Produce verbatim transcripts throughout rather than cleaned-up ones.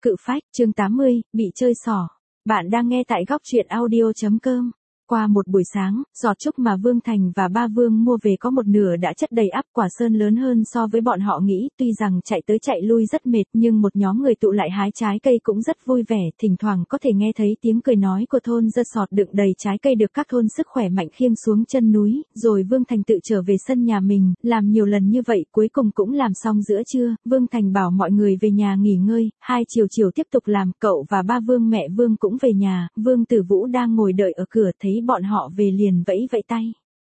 Cự phách, chương tám mươi, bị chơi xỏ. Bạn đang nghe tại góc truyện audio.com. Qua một buổi sáng, giọt trúc mà Vương Thành và Ba Vương mua về có một nửa đã chất đầy ắp. Quả sơn lớn hơn so với bọn họ nghĩ, tuy rằng chạy tới chạy lui rất mệt nhưng một nhóm người tụ lại hái trái cây cũng rất vui vẻ, thỉnh thoảng có thể nghe thấy tiếng cười nói của thôn dân sọt đựng đầy trái cây được các thôn sức khỏe mạnh khiêng xuống chân núi, rồi Vương Thành tự trở về sân nhà mình, làm nhiều lần như vậy cuối cùng cũng làm xong giữa trưa. Vương Thành bảo mọi người về nhà nghỉ ngơi, hai chiều chiều tiếp tục làm. Cậu và Ba Vương mẹ Vương cũng về nhà, Vương Tử Vũ đang ngồi đợi ở cửa thấy bọn họ về liền vẫy vẫy tay.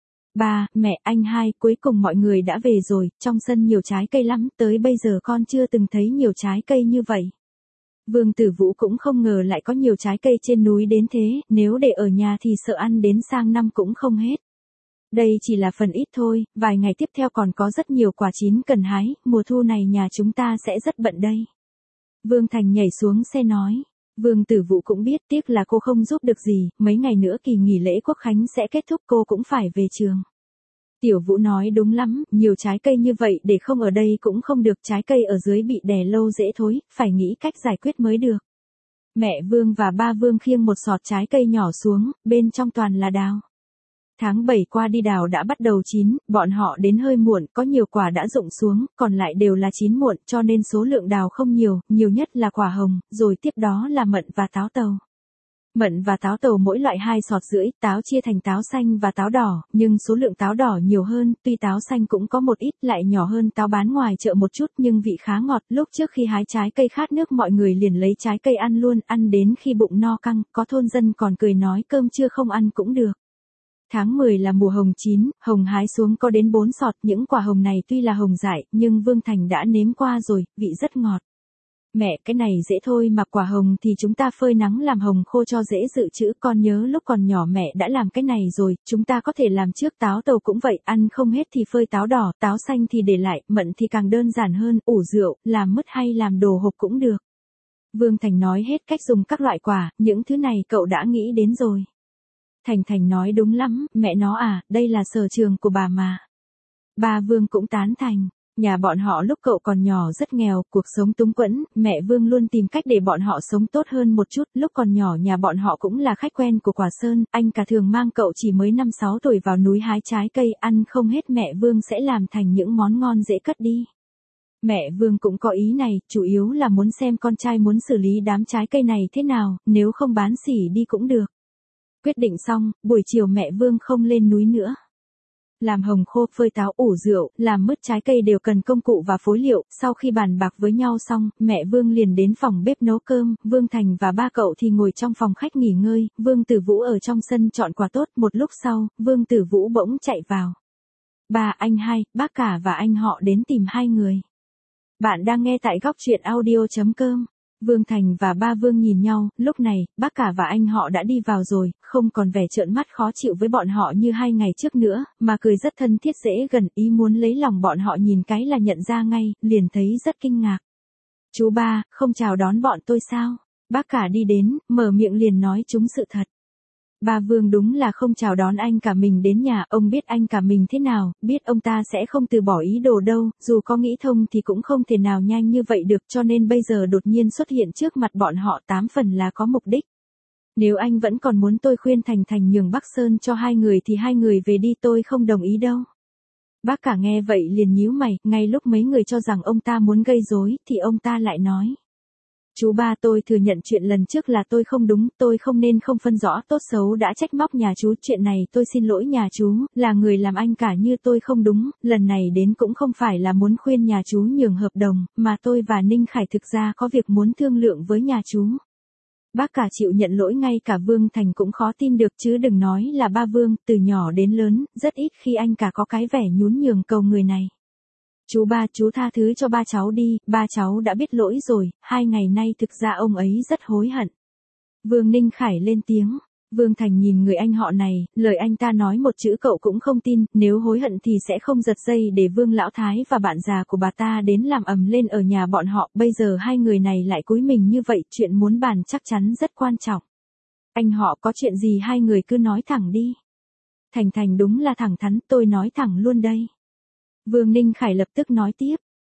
Ba, mẹ, anh hai, cuối cùng mọi người đã về rồi, trong sân nhiều trái cây lắm, tới bây giờ con chưa từng thấy nhiều trái cây như vậy. Vương Tử Vũ cũng không ngờ lại có nhiều trái cây trên núi đến thế, nếu để ở nhà thì sợ ăn đến sang năm cũng không hết. Đây chỉ là phần ít thôi, vài ngày tiếp theo còn có rất nhiều quả chín cần hái, mùa thu này nhà chúng ta sẽ rất bận đây. Vương Thành nhảy xuống xe nói. Vương Tử Vũ cũng biết tiếc là cô không giúp được gì, mấy ngày nữa kỳ nghỉ lễ Quốc Khánh sẽ kết thúc cô cũng phải về trường. Tiểu Vũ nói đúng lắm, nhiều trái cây như vậy để không ở đây cũng không được, trái cây ở dưới bị đè lâu dễ thối, phải nghĩ cách giải quyết mới được. Mẹ Vương và Ba Vương khiêng một sọt trái cây nhỏ xuống, bên trong toàn là đào. Tháng bảy qua đi đào đã bắt đầu chín, bọn họ đến hơi muộn, có nhiều quả đã rụng xuống, còn lại đều là chín muộn, cho nên số lượng đào không nhiều, nhiều nhất là quả hồng, rồi tiếp đó là mận và táo tàu. Mận và táo tàu mỗi loại hai sọt rưỡi, táo chia thành táo xanh và táo đỏ, nhưng số lượng táo đỏ nhiều hơn, tuy táo xanh cũng có một ít, lại nhỏ hơn táo bán ngoài chợ một chút nhưng vị khá ngọt. Lúc trước khi hái trái cây khát nước mọi người liền lấy trái cây ăn luôn, ăn đến khi bụng no căng, có thôn dân còn cười nói cơm trưa không ăn cũng được. Tháng mười là mùa hồng chín, hồng hái xuống có đến bốn sọt, những quả hồng này tuy là hồng dại, nhưng Vương Thành đã nếm qua rồi, vị rất ngọt. Mẹ, cái này dễ thôi mà, quả hồng thì chúng ta phơi nắng làm hồng khô cho dễ dự trữ, con nhớ lúc còn nhỏ mẹ đã làm cái này rồi, chúng ta có thể làm trước. Táo tàu cũng vậy, ăn không hết thì phơi táo đỏ, táo xanh thì để lại, mận thì càng đơn giản hơn, ủ rượu, làm mứt hay làm đồ hộp cũng được. Vương Thành nói hết cách dùng các loại quả, những thứ này cậu đã nghĩ đến rồi. Thành Thành nói đúng lắm, mẹ nó à, đây là sở trường của bà mà. Ba Vương cũng tán thành, nhà bọn họ lúc cậu còn nhỏ rất nghèo, cuộc sống túng quẫn, mẹ Vương luôn tìm cách để bọn họ sống tốt hơn một chút, lúc còn nhỏ nhà bọn họ cũng là khách quen của Quả Sơn, anh cả thường mang cậu chỉ mới năm sáu tuổi vào núi hái trái cây, ăn không hết mẹ Vương sẽ làm thành những món ngon dễ cất đi. Mẹ Vương cũng có ý này, chủ yếu là muốn xem con trai muốn xử lý đám trái cây này thế nào, nếu không bán xỉ đi cũng được. Quyết định xong, buổi chiều mẹ Vương không lên núi nữa. Làm hồng khô, phơi táo, ủ rượu, làm mứt trái cây đều cần công cụ và phối liệu, sau khi bàn bạc với nhau xong, mẹ Vương liền đến phòng bếp nấu cơm, Vương Thành và ba cậu thì ngồi trong phòng khách nghỉ ngơi, Vương Tử Vũ ở trong sân chọn quả tốt, một lúc sau, Vương Tử Vũ bỗng chạy vào. Ba, anh hai, bác cả và anh họ đến tìm hai người. Bạn đang nghe tại góc truyện audio.com. Vương Thành và Ba Vương nhìn nhau, lúc này, bác cả và anh họ đã đi vào rồi, không còn vẻ trợn mắt khó chịu với bọn họ như hai ngày trước nữa, mà cười rất thân thiết dễ gần, ý muốn lấy lòng bọn họ nhìn cái là nhận ra ngay, liền thấy rất kinh ngạc. Chú Ba, không chào đón bọn tôi sao? Bác cả đi đến, mở miệng liền nói chúng sự thật. Ba Vương đúng là không chào đón anh cả mình đến nhà, ông biết anh cả mình thế nào, biết ông ta sẽ không từ bỏ ý đồ đâu, dù có nghĩ thông thì cũng không thể nào nhanh như vậy được, cho nên bây giờ đột nhiên xuất hiện trước mặt bọn họ tám phần là có mục đích. Nếu anh vẫn còn muốn tôi khuyên Thành Thành nhường Bắc Sơn cho hai người thì hai người về đi, tôi không đồng ý đâu. Bác cả nghe vậy liền nhíu mày, ngay lúc mấy người cho rằng ông ta muốn gây rối, thì ông ta lại nói. Chú Ba, tôi thừa nhận chuyện lần trước là tôi không đúng, tôi không nên không phân rõ tốt xấu đã trách móc nhà chú, chuyện này tôi xin lỗi nhà chú, là người làm anh cả như tôi không đúng, lần này đến cũng không phải là muốn khuyên nhà chú nhường hợp đồng, mà tôi và Ninh Khải thực ra có việc muốn thương lượng với nhà chú. Bác cả chịu nhận lỗi, ngay cả Vương Thành cũng khó tin được chứ đừng nói là Ba Vương, từ nhỏ đến lớn, rất ít khi anh cả có cái vẻ nhún nhường cầu người này. Chú Ba, chú tha thứ cho ba cháu đi, ba cháu đã biết lỗi rồi, hai ngày nay thực ra ông ấy rất hối hận. Vương Ninh Khải lên tiếng, Vương Thành nhìn người anh họ này, lời anh ta nói một chữ cậu cũng không tin, nếu hối hận thì sẽ không giật dây để Vương Lão Thái và bạn già của bà ta đến làm ầm lên ở nhà bọn họ, bây giờ hai người này lại cúi mình như vậy, chuyện muốn bàn chắc chắn rất quan trọng. Anh họ có chuyện gì hai người cứ nói thẳng đi. Thành Thành đúng là thẳng thắn, tôi nói thẳng luôn đây. Vương Ninh Khải lập tức nói tiếp,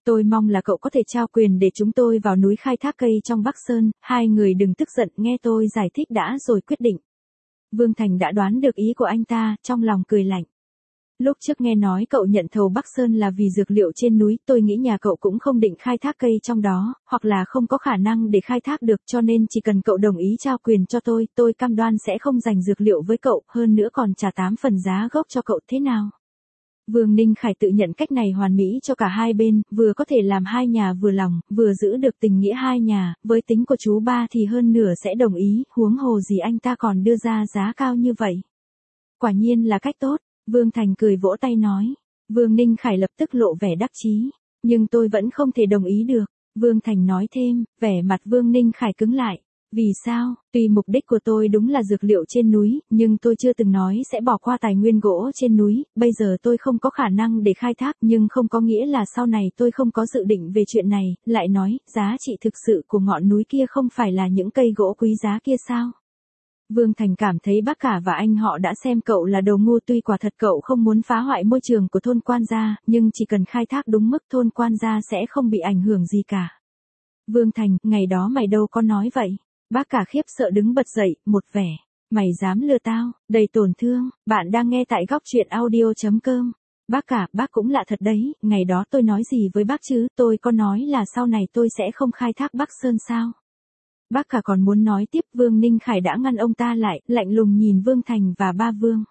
Tôi mong là cậu có thể trao quyền để chúng tôi vào núi khai thác cây trong Bắc Sơn, hai người đừng tức giận, nghe tôi giải thích đã rồi quyết định. Vương Thành đã đoán được ý của anh ta, trong lòng cười lạnh. Lúc trước nghe nói cậu nhận thầu Bắc Sơn là vì dược liệu trên núi, tôi nghĩ nhà cậu cũng không định khai thác cây trong đó, hoặc là không có khả năng để khai thác được, cho nên chỉ cần cậu đồng ý trao quyền cho tôi, tôi cam đoan sẽ không giành dược liệu với cậu, hơn nữa còn trả tám phần giá gốc cho cậu, thế nào? Vương Ninh Khải tự nhận cách này hoàn mỹ cho cả hai bên, vừa có thể làm hai nhà vừa lòng, vừa giữ được tình nghĩa hai nhà, với tính của chú ba thì hơn nửa sẽ đồng ý, huống hồ gì anh ta còn đưa ra giá cao như vậy. Quả nhiên là cách tốt. Vương Thành cười vỗ tay nói. Vương Ninh Khải lập tức lộ vẻ đắc chí. Nhưng tôi vẫn không thể đồng ý được. Vương Thành nói thêm, vẻ mặt Vương Ninh Khải cứng lại. Vì sao? Tuy mục đích của tôi đúng là dược liệu trên núi, nhưng tôi chưa từng nói sẽ bỏ qua tài nguyên gỗ trên núi, bây giờ tôi không có khả năng để khai thác, nhưng không có nghĩa là sau này tôi không có dự định về chuyện này, lại nói, giá trị thực sự của ngọn núi kia không phải là những cây gỗ quý giá kia sao? Vương Thành cảm thấy bác cả và anh họ đã xem cậu là đồ ngu, tuy quả thật cậu không muốn phá hoại môi trường của thôn Quan Gia, nhưng chỉ cần khai thác đúng mức thôn Quan Gia sẽ không bị ảnh hưởng gì cả. Vương Thành, ngày đó mày đâu có nói vậy. Bác cả khiếp sợ đứng bật dậy, một vẻ. Mày dám lừa tao, đầy tổn thương. Bạn đang nghe tại góc truyện audio chấm com. Bác cả, bác cũng lạ thật đấy, ngày đó tôi nói gì với bác chứ, tôi có nói là sau này tôi sẽ không khai thác Bắc Sơn sao? Bác cả còn muốn nói tiếp, Vương Ninh Khải đã ngăn ông ta lại, lạnh lùng nhìn Vương Thành và ba Vương.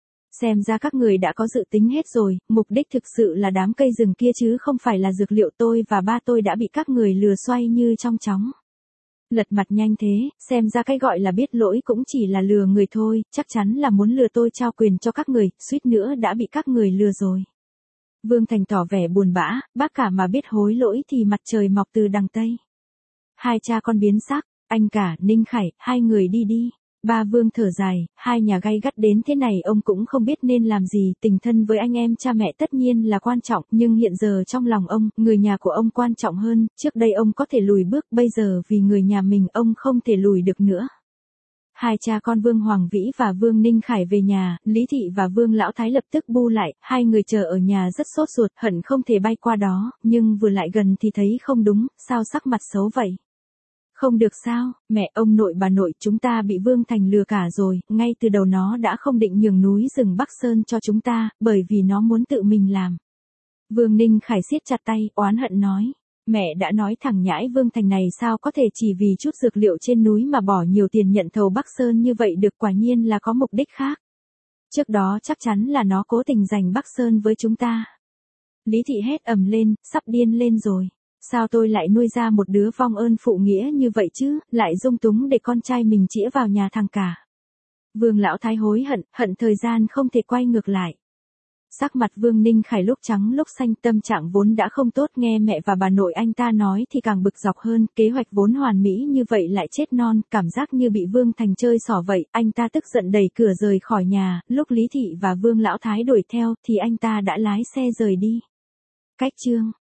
Xem ra các người đã có dự tính hết rồi, mục đích thực sự là đám cây rừng kia chứ không phải là dược liệu, tôi và ba tôi đã bị các người lừa xoay như trong chóng. Lật mặt nhanh thế, xem ra cái gọi là biết lỗi cũng chỉ là lừa người thôi, chắc chắn là muốn lừa tôi trao quyền cho các người, suýt nữa đã bị các người lừa rồi. Vương Thành tỏ vẻ buồn bã, bác cả mà biết hối lỗi thì mặt trời mọc từ đằng Tây. Hai cha con biến sắc, anh cả, Ninh Khải, hai người đi đi. Ba Vương thở dài, hai nhà gay gắt đến thế này ông cũng không biết nên làm gì, tình thân với anh em cha mẹ tất nhiên là quan trọng, nhưng hiện giờ trong lòng ông, người nhà của ông quan trọng hơn, trước đây ông có thể lùi bước, bây giờ vì người nhà mình ông không thể lùi được nữa. Hai cha con Vương Hoàng Vĩ và Vương Ninh Khải về nhà, Lý Thị và Vương Lão Thái lập tức bu lại, hai người chờ ở nhà rất sốt ruột, hận không thể bay qua đó, nhưng vừa lại gần thì thấy không đúng, sao sắc mặt xấu vậy? Không được sao, mẹ, ông nội bà nội, chúng ta bị Vương Thành lừa cả rồi, ngay từ đầu nó đã không định nhường núi rừng Bắc Sơn cho chúng ta, bởi vì nó muốn tự mình làm. Vương Ninh Khải siết chặt tay, oán hận nói. Mẹ đã nói thẳng nhãi Vương Thành này sao có thể chỉ vì chút dược liệu trên núi mà bỏ nhiều tiền nhận thầu Bắc Sơn như vậy được, quả nhiên là có mục đích khác. Trước đó chắc chắn là nó cố tình giành Bắc Sơn với chúng ta. Lý Thị hét ầm lên, sắp điên lên rồi. Sao tôi lại nuôi ra một đứa vong ơn phụ nghĩa như vậy chứ, lại dung túng để con trai mình chĩa vào nhà thằng cả. Vương Lão Thái hối hận, hận thời gian không thể quay ngược lại. Sắc mặt Vương Ninh Khải lúc trắng lúc xanh, tâm trạng vốn đã không tốt, nghe mẹ và bà nội anh ta nói thì càng bực dọc hơn, kế hoạch vốn hoàn mỹ như vậy lại chết non, cảm giác như bị Vương Thành chơi xỏ vậy, anh ta tức giận đẩy cửa rời khỏi nhà, lúc Lý Thị và Vương Lão Thái đuổi theo thì anh ta đã lái xe rời đi. Cách chương